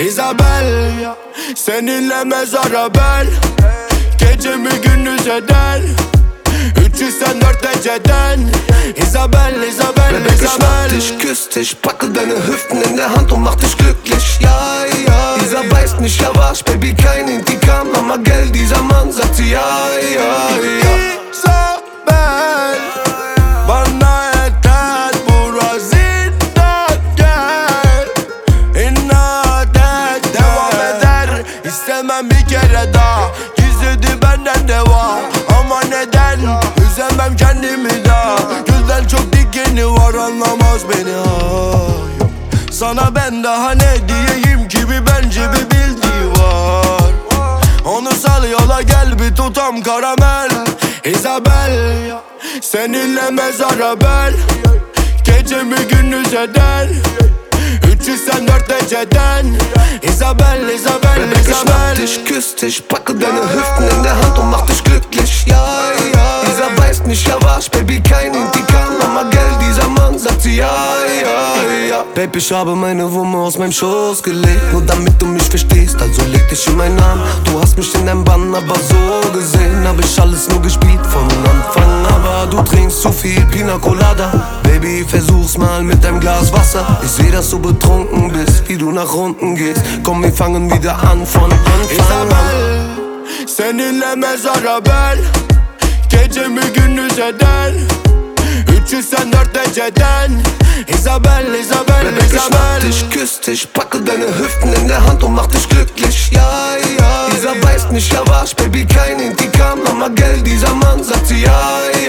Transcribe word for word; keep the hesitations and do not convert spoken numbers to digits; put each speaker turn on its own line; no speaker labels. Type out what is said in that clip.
Isabel, seninle mezara bel. Gecemi gündüz eder. üç yüz dört Ece'den. Isabel, Isabel,
Bebek, ich
Isabel.
mach dich, küss dich, packe deine Hüften in der Hand und mach dich glücklich. Ja, ja, dieser weiß nicht, ja was, Baby, kein Intikam, ama gel, dieser Mann sagt sie ja, ja, ja.
Isabel, bana yeter burası inat gel. İnat et, devam eder. İstemem bir kere daha, gizledi benden deva. Ama neden, üzemem kendimi daha. Gülden çok dikeni var, anlamaz beni ay. Sana ben daha ne diyeyim ki, bir bence bir bildiği var. Onu sal yola, gel bir tutam karamel. Isabel, seninle mezara bel. Gecemi gündüz eder. üç yüz dört Ece'den. Isabel, Isabel,
Bebek, ich mach
Isabel.
dich, küss dich, packe deine Hüften in der Hand und mach dich glücklich. Ja, ja, dieser weiß nicht, ja was, Baby, kein Intikam, ama gel, dieser Mann sagt sie ja, ja, ja. Baby, ich habe meine Wumme aus meinem Schoß gelegt, nur damit du mich verstehst, also leg dich in meinen Arm. Du hast mich in deinem Bann, aber so gesehen hab ich alles nur gespielt von Anfang. Aber du trinkst zu viel Pina Colada, Baby, versuch's mal mit deinem Glas Wasser. Ich seh, dass du betrunken bist, wie du nach unten gehst. Komm, wir fangen wieder an von Anfang
Isabel, seninle mezara bel. Gecemi gündüz eder. üç yüz dört Ece'den. Isabel, Isabel,
Bebek, ich mach
Isabel.
dich, küss dich, packe deine Hüften in der Hand und mach dich glücklich. Ja, ja, dieser weiß nicht, ja was, Baby, kein Intikam, ama gel, dieser Mann sagt sie ja, ja.